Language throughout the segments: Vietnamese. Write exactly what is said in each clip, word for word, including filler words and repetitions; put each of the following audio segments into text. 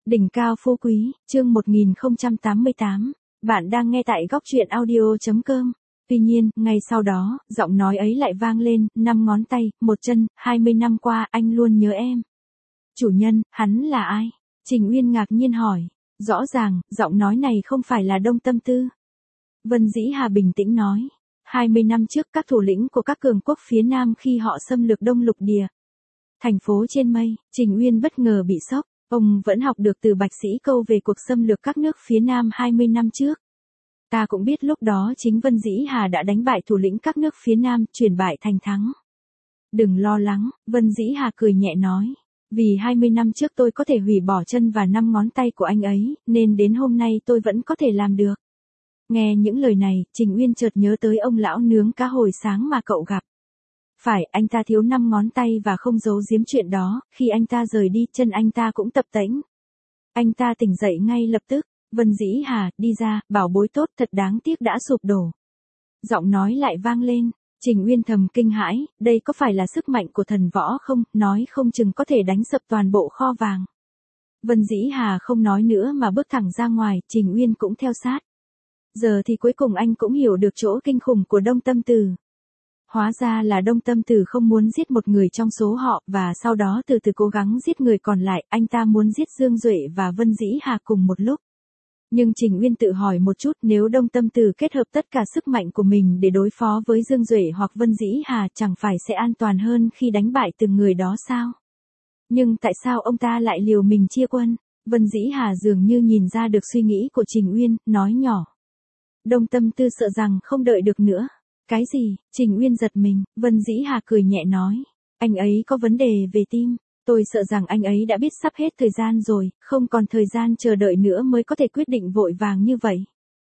Đỉnh cao phú quý, chương một nghìn không trăm tám mươi tám. Bạn đang nghe tại góc truyện audio chấm com. Tuy nhiên, ngay sau đó, giọng nói ấy lại vang lên, năm ngón tay, một chân, hai mươi năm qua anh luôn nhớ em. Chủ nhân, hắn là ai? Trình Uyên ngạc nhiên hỏi. Rõ ràng, giọng nói này không phải là Đông Tâm Tư. Vân Dĩ Hà bình tĩnh nói. hai mươi năm trước các thủ lĩnh của các cường quốc phía Nam khi họ xâm lược Đông Lục Địa. Thành phố trên mây, Trình Uyên bất ngờ bị sốc. Ông vẫn học được từ Bạch Sĩ Câu về cuộc xâm lược các nước phía Nam hai mươi năm trước. Ta cũng biết lúc đó chính Vân Dĩ Hà đã đánh bại thủ lĩnh các nước phía Nam, chuyển bại thành thắng. Đừng lo lắng, Vân Dĩ Hà cười nhẹ nói. Vì hai mươi năm trước tôi có thể hủy bỏ chân và năm ngón tay của anh ấy, nên đến hôm nay tôi vẫn có thể làm được. Nghe những lời này, Trình Uyên chợt nhớ tới ông lão nướng cá hồi sáng mà cậu gặp. Phải, anh ta thiếu năm ngón tay và không giấu giếm chuyện đó, khi anh ta rời đi, chân anh ta cũng tập tễnh. Anh ta tỉnh dậy ngay lập tức. Vân Dĩ Hà, đi ra, bảo bối tốt, thật đáng tiếc đã sụp đổ. Giọng nói lại vang lên. Trình Uyên thầm kinh hãi, đây có phải là sức mạnh của thần võ không, nói không chừng có thể đánh sập toàn bộ kho vàng. Vân Dĩ Hà không nói nữa mà bước thẳng ra ngoài, Trình Uyên cũng theo sát. Giờ thì cuối cùng anh cũng hiểu được chỗ kinh khủng của Đông Tâm Từ. Hóa ra là Đông Tâm Từ không muốn giết một người trong số họ, và sau đó từ từ cố gắng giết người còn lại, anh ta muốn giết Dương Duệ và Vân Dĩ Hà cùng một lúc. Nhưng Trình Uyên tự hỏi một chút, nếu Đông Tâm Từ kết hợp tất cả sức mạnh của mình để đối phó với Dương Duệ hoặc Vân Dĩ Hà, chẳng phải sẽ an toàn hơn khi đánh bại từng người đó sao? Nhưng tại sao ông ta lại liều mình chia quân? Vân Dĩ Hà dường như nhìn ra được suy nghĩ của Trình Uyên, nói nhỏ. Đông Tâm Tư sợ rằng không đợi được nữa. Cái gì? Trình Uyên giật mình, Vân Dĩ Hà cười nhẹ nói. Anh ấy có vấn đề về tim. Tôi sợ rằng anh ấy đã biết sắp hết thời gian rồi, không còn thời gian chờ đợi nữa mới có thể quyết định vội vàng như vậy.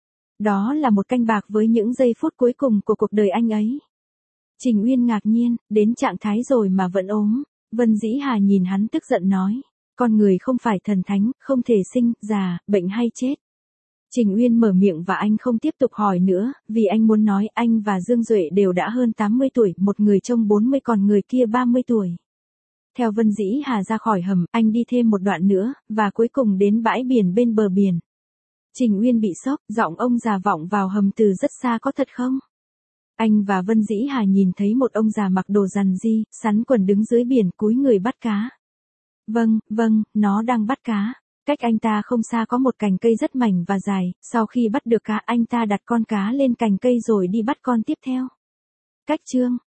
Đó là một canh bạc với những giây phút cuối cùng của cuộc đời anh ấy. Trình Uyên ngạc nhiên, đến trạng thái rồi mà vẫn ốm. Vân Dĩ Hà nhìn hắn tức giận nói. Con người không phải thần thánh, không thể sinh, già, bệnh hay chết. Trình Uyên mở miệng và anh không tiếp tục hỏi nữa, vì anh muốn nói anh và Dương Duệ đều đã hơn tám mươi tuổi, một người trông bốn mươi còn người kia ba mươi tuổi. Theo Vân Dĩ Hà ra khỏi hầm, anh đi thêm một đoạn nữa, và cuối cùng đến bãi biển bên bờ biển. Trình Uyên bị sốc, giọng ông già vọng vào hầm từ rất xa, có thật không? Anh và Vân Dĩ Hà nhìn thấy một ông già mặc đồ rằn ri, sắn quần đứng dưới biển cúi người bắt cá. Vâng, vâng, nó đang bắt cá. Cách anh ta không xa có một cành cây rất mảnh và dài, sau khi bắt được cá anh ta đặt con cá lên cành cây rồi đi bắt con tiếp theo. Cách chương